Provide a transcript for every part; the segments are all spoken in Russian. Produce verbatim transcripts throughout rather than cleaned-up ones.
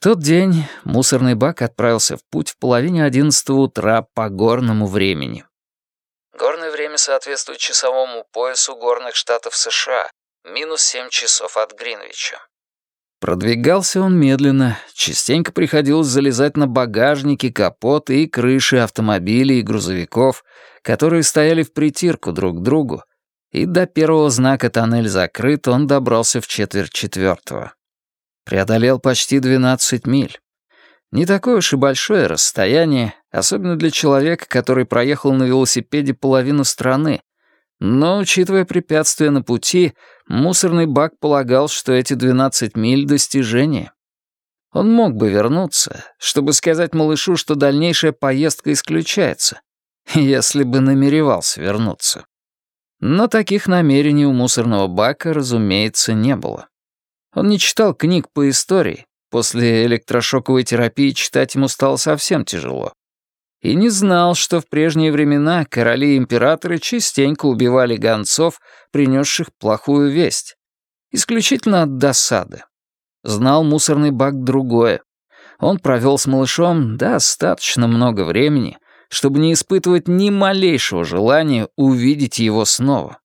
тот день мусорный бак отправился в путь в половине одиннадцатого утра по горному времени. Горное время соответствует часовому поясу горных штатов США, минус семь часов от Гринвича. Продвигался он медленно, частенько приходилось залезать на багажники, капоты и крыши автомобилей и грузовиков, которые стояли в притирку друг к другу, и до первого знака «Тоннель закрыт» он добрался в четверть четвертого. Преодолел почти двенадцать миль. Не такое уж и большое расстояние, особенно для человека, который проехал на велосипеде половину страны, но, учитывая препятствия на пути, мусорный бак полагал, что эти двенадцать миль — достижение. Он мог бы вернуться, чтобы сказать малышу, что дальнейшая поездка исключается, если бы намеревался вернуться. Но таких намерений у мусорного бака, разумеется, не было. Он не читал книг по истории, после электрошоковой терапии читать ему стало совсем тяжело. И не знал, что в прежние времена короли и императоры частенько убивали гонцов, принесших плохую весть. Исключительно от досады. Знал мусорный бак другое. Он провел с малышом достаточно много времени, чтобы не испытывать ни малейшего желания увидеть его снова.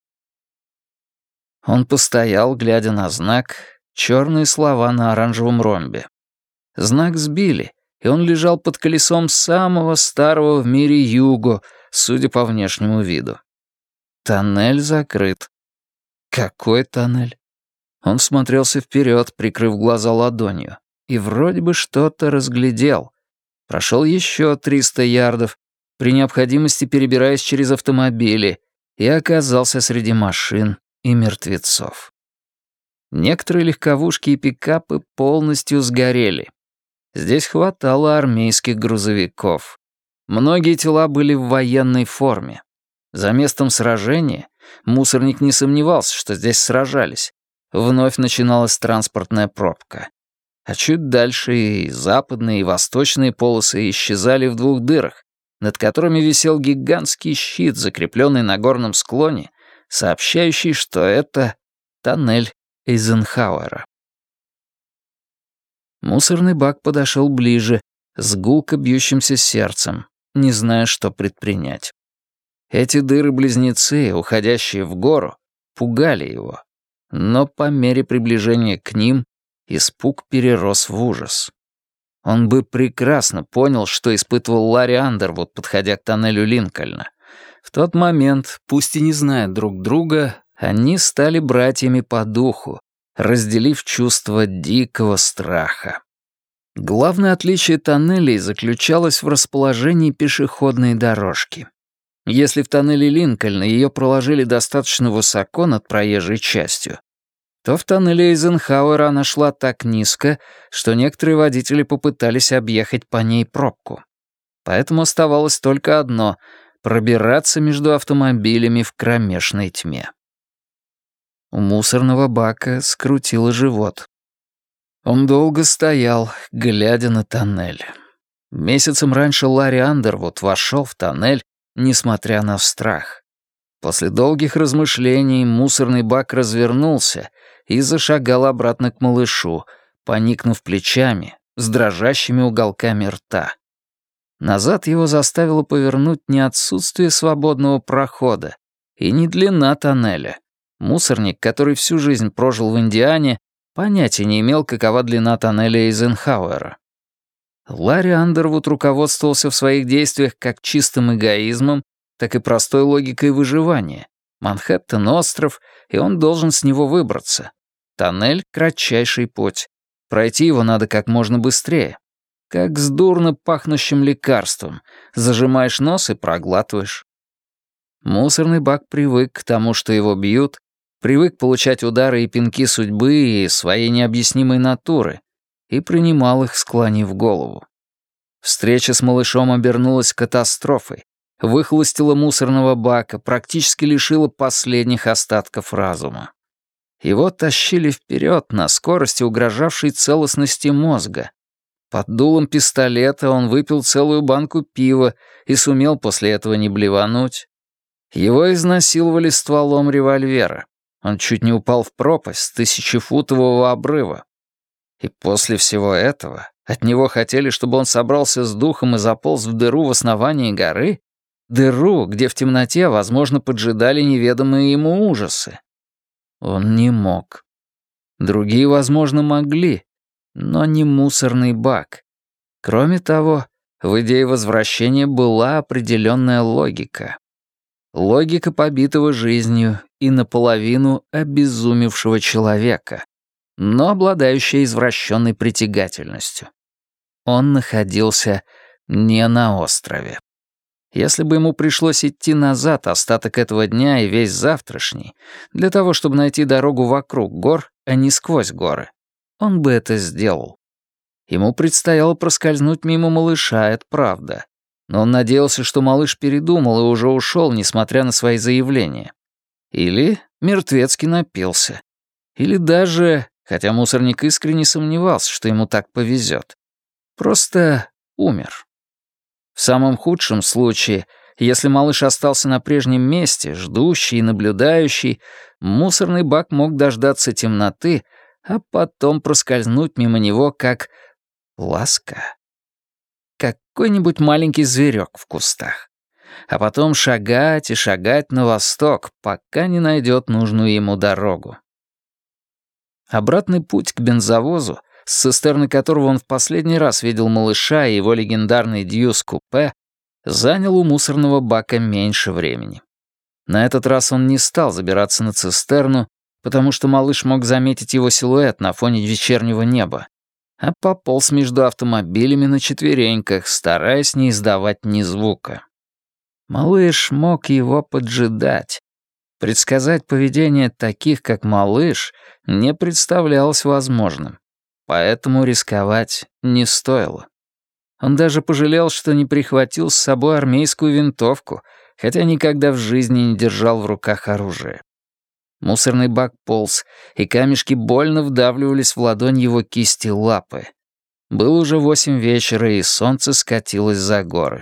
Он постоял, глядя на знак, черные слова на оранжевом ромбе. Знак сбили, и он лежал под колесом самого старого в мире Юго, судя по внешнему виду. Тоннель закрыт. Какой тоннель? Он смотрелся вперед, прикрыв глаза ладонью, и вроде бы что-то разглядел. Прошел еще триста ярдов, при необходимости перебираясь через автомобили, и оказался среди машин и мертвецов. Некоторые легковушки и пикапы полностью сгорели. Здесь хватало армейских грузовиков. Многие тела были в военной форме. За местом сражения мусорник не сомневался, что здесь сражались. Вновь начиналась транспортная пробка. А чуть дальше и западные, и восточные полосы исчезали в двух дырах, над которыми висел гигантский щит, закрепленный на горном склоне, сообщающий, что это тоннель Эйзенхауэра. Мусорный бак подошел ближе, с гулко бьющимся сердцем, не зная, что предпринять. Эти дыры-близнецы, уходящие в гору, пугали его. Но по мере приближения к ним испуг перерос в ужас. Он бы прекрасно понял, что испытывал Ларри Андервуд, подходя к тоннелю Линкольна. В тот момент, пусть и не зная друг друга, они стали братьями по духу, разделив чувство дикого страха. Главное отличие тоннелей заключалось в расположении пешеходной дорожки. Если в тоннеле Линкольна ее проложили достаточно высоко над проезжей частью, то в тоннеле Эйзенхауэра она шла так низко, что некоторые водители попытались объехать по ней пробку. Поэтому оставалось только одно — пробираться между автомобилями в кромешной тьме. У мусорного бака скрутило живот. Он долго стоял, глядя на тоннель. Месяцем раньше Ларри Андервуд вошел в тоннель, несмотря на страх. После долгих размышлений мусорный бак развернулся и зашагал обратно к малышу, поникнув плечами, с дрожащими уголками рта. Назад его заставило повернуть не отсутствие свободного прохода и не длина тоннеля. Мусорник, который всю жизнь прожил в Индиане, понятия не имел, какова длина тоннеля Эйзенхауэра. Ларри Андервуд руководствовался в своих действиях как чистым эгоизмом, так и простой логикой выживания. Манхэттен — остров, и он должен с него выбраться. Тоннель — кратчайший путь. Пройти его надо как можно быстрее. Как с дурно пахнущим лекарством. Зажимаешь нос и проглатываешь. Мусорный бак привык к тому, что его бьют, привык получать удары и пинки судьбы и своей необъяснимой натуры, и принимал их, склонив голову. Встреча с малышом обернулась катастрофой, выхолостила мусорного бака, практически лишила последних остатков разума. Его тащили вперед на скорости, угрожавшей целостности мозга. Под дулом пистолета он выпил целую банку пива и сумел после этого не блевануть. Его изнасиловали стволом револьвера. Он чуть не упал в пропасть с тысячефутового обрыва. И после всего этого От него хотели, чтобы он собрался с духом и заполз в дыру в основании горы? Дыру, где в темноте, возможно, поджидали неведомые ему ужасы. Он не мог. Другие, возможно, могли, но не мусорный бак. Кроме того, в идее возвращения была определенная логика. Логика побитого жизнью и наполовину обезумевшего человека, но обладающая извращенной притягательностью. Он находился не на острове. Если бы ему пришлось идти назад остаток этого дня и весь завтрашний, для того, чтобы найти дорогу вокруг гор, а не сквозь горы, он бы это сделал. Ему предстояло проскользнуть мимо малыша, это правда. Но он надеялся, что малыш передумал и уже ушел, несмотря на свои заявления. Или мертвецки напился. Или даже, хотя мусорник искренне сомневался, что ему так повезет, просто умер. В самом худшем случае, если малыш остался на прежнем месте, ждущий и наблюдающий, мусорный бак мог дождаться темноты, а потом проскользнуть мимо него как ласка. Какой-нибудь маленький зверек в кустах. А потом шагать и шагать на восток, пока не найдет нужную ему дорогу. Обратный путь к бензовозу, с цистерны которого он в последний раз видел малыша и его легендарный Дьюс-купе, занял у мусорного бака меньше времени. На этот раз он не стал забираться на цистерну, потому что малыш мог заметить его силуэт на фоне вечернего неба, а пополз между автомобилями на четвереньках, стараясь не издавать ни звука. Малыш мог его поджидать. Предсказать поведение таких, как малыш, не представлялось возможным. Поэтому рисковать не стоило. Он даже пожалел, что не прихватил с собой армейскую винтовку, хотя никогда в жизни не держал в руках оружие. Мусорный бак полз, и камешки больно вдавливались в ладонь его кисти лапы. Было уже восемь вечера, и солнце скатилось за горы.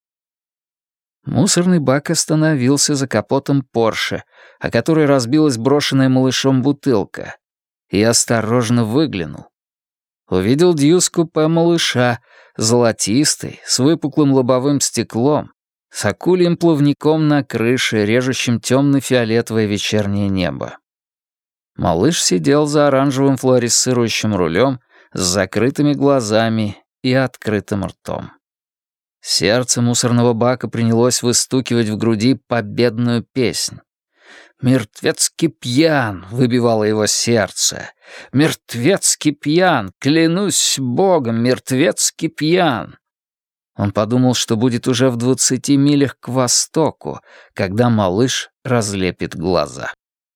Мусорный бак остановился за капотом Порше, о которой разбилась брошенная малышом бутылка, и осторожно выглянул. Увидел Дьюс-купе малыша, золотистый, с выпуклым лобовым стеклом, с акульим плавником на крыше, режущим темно-фиолетовое вечернее небо. Малыш сидел за оранжевым флуоресцирующим рулем с закрытыми глазами и открытым ртом. Сердце мусорного бака принялось выстукивать в груди победную песнь. «Мертвецкий пьян!» — выбивало его сердце. «Мертвецкий пьян! Клянусь Богом, мертвецкий пьян!» Он подумал, что будет уже в двадцати милях к востоку, когда малыш разлепит глаза.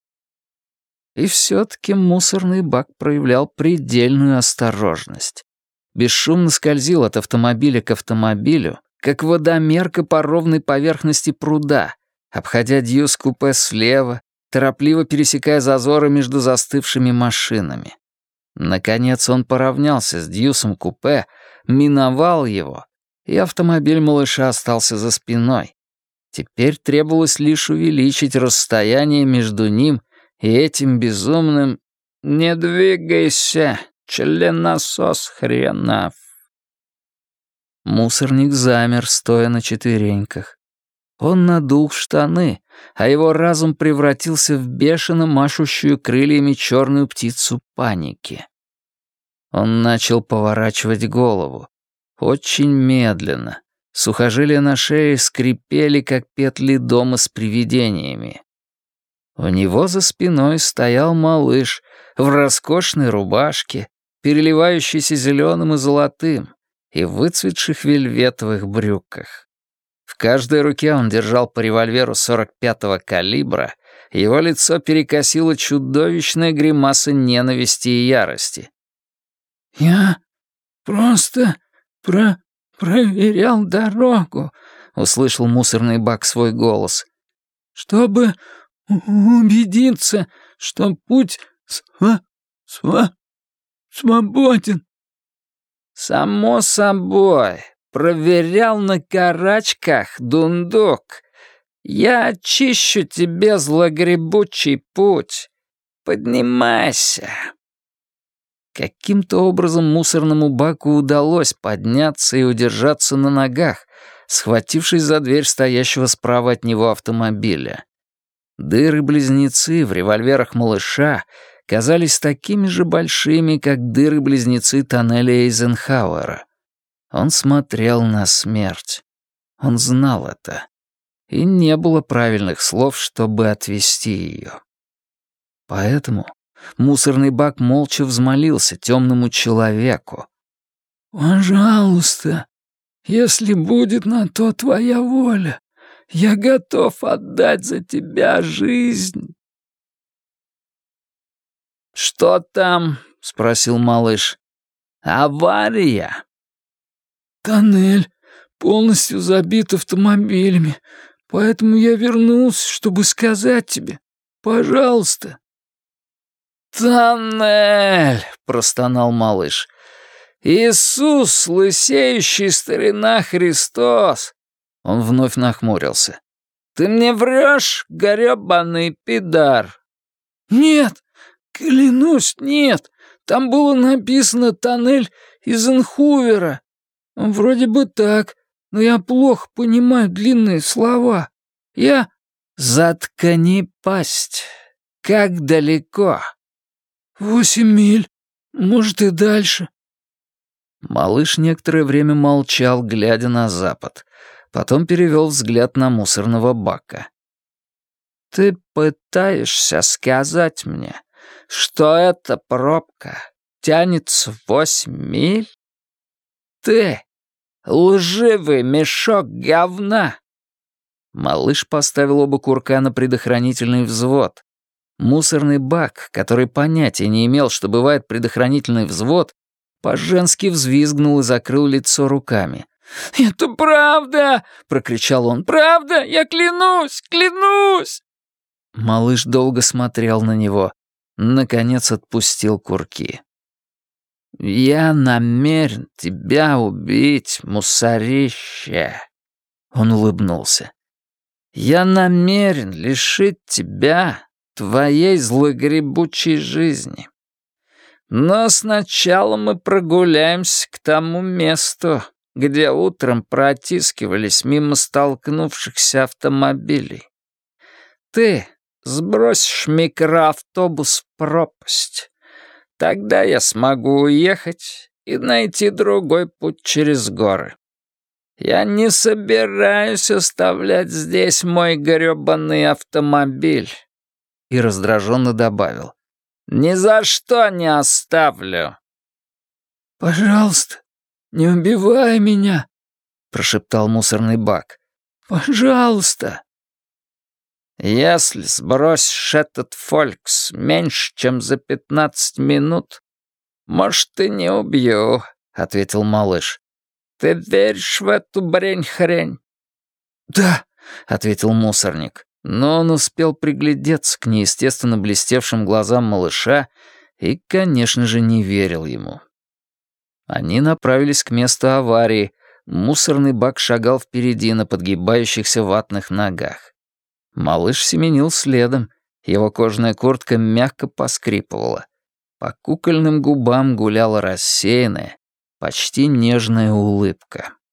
И все-таки мусорный бак проявлял предельную осторожность. Бесшумно скользил от автомобиля к автомобилю, как водомерка по ровной поверхности пруда, обходя Дьюс-купе слева, торопливо пересекая зазоры между застывшими машинами. Наконец он поравнялся с Дьюсом-купе, миновал его, и автомобиль малыша остался за спиной. Теперь требовалось лишь увеличить расстояние между ним и этим безумным «Не двигайся, членосос хренов». Мусорник замер, стоя на четвереньках. Он надул штаны, а его разум превратился в бешено машущую крыльями черную птицу паники. Он начал поворачивать голову. Очень медленно. Сухожилия на шее скрипели, как петли дома с привидениями. У него за спиной стоял малыш в роскошной рубашке, переливающейся зеленым и золотым, и в выцветших вельветовых брюках. В каждой руке он держал по револьверу сорок пятого калибра, его лицо перекосило чудовищная гримаса ненависти и ярости. «Я просто про... проверял дорогу», — услышал мусорный бак свой голос, «чтобы убедиться, что путь сва... сва... свободен». «Само собой, проверял на карачках, дундук. Я очищу тебе злогребучий путь. Поднимайся». Каким-то образом мусорному баку удалось подняться и удержаться на ногах, схватившись за дверь стоящего справа от него автомобиля. Дыры-близнецы в револьверах малыша казались такими же большими, как дыры-близнецы тоннеля Эйзенхауэра. Он смотрел на смерть. Он знал это. И не было правильных слов, чтобы отвести ее. Поэтому мусорный бак молча взмолился темному человеку. «Пожалуйста, если будет на то твоя воля, я готов отдать за тебя жизнь». «Что там?» — спросил малыш. «Авария?» «Тоннель полностью забит автомобилями, поэтому я вернулся, чтобы сказать тебе, пожалуйста». «Тоннель!» — простонал малыш. «Иисус, лысеющий старина Христос!» Он вновь нахмурился. «Ты мне врешь, грёбаный пидар?» «Нет, клянусь, нет. Там было написано «тоннель Эйзенхауэра». Вроде бы так, но я плохо понимаю длинные слова. Я...» «Заткни пасть. Как далеко?» «Восемь миль. Может, и дальше». Малыш некоторое время молчал, глядя на запад. Потом перевел взгляд на мусорного бака. «Ты пытаешься сказать мне, что эта пробка тянется восемь миль? Ты лживый мешок говна!» Малыш поставил оба курка на предохранительный взвод. Мусорный бак, который понятия не имел, что бывает предохранительный взвод, по-женски взвизгнул и закрыл лицо руками. «Это правда!» — прокричал он. «Правда! Я клянусь! Клянусь!» Малыш долго смотрел на него. Наконец отпустил курки. «Я намерен тебя убить, мусорище!» Он улыбнулся. «Я намерен лишить тебя твоей злогребучей жизни. Но сначала мы прогуляемся к тому месту, где утром протискивались мимо столкнувшихся автомобилей. Ты сбросишь микроавтобус в пропасть. Тогда я смогу уехать и найти другой путь через горы. Я не собираюсь оставлять здесь мой грёбаный автомобиль». И раздраженно добавил. «Ни за что не оставлю». «Пожалуйста, не убивай меня», — прошептал мусорный бак. «Пожалуйста». «Если сбросишь этот фолькс меньше, чем за пятнадцать минут, может, и не убью», — ответил малыш. «Ты веришь в эту брень-хрень?» «Да», — ответил мусорник. Но он успел приглядеться к неестественно блестевшим глазам малыша и, конечно же, не верил ему. Они направились к месту аварии. Мусорный бак шагал впереди на подгибающихся ватных ногах. Малыш семенил следом, его кожаная куртка мягко поскрипывала. По кукольным губам гуляла рассеянная, почти нежная улыбка.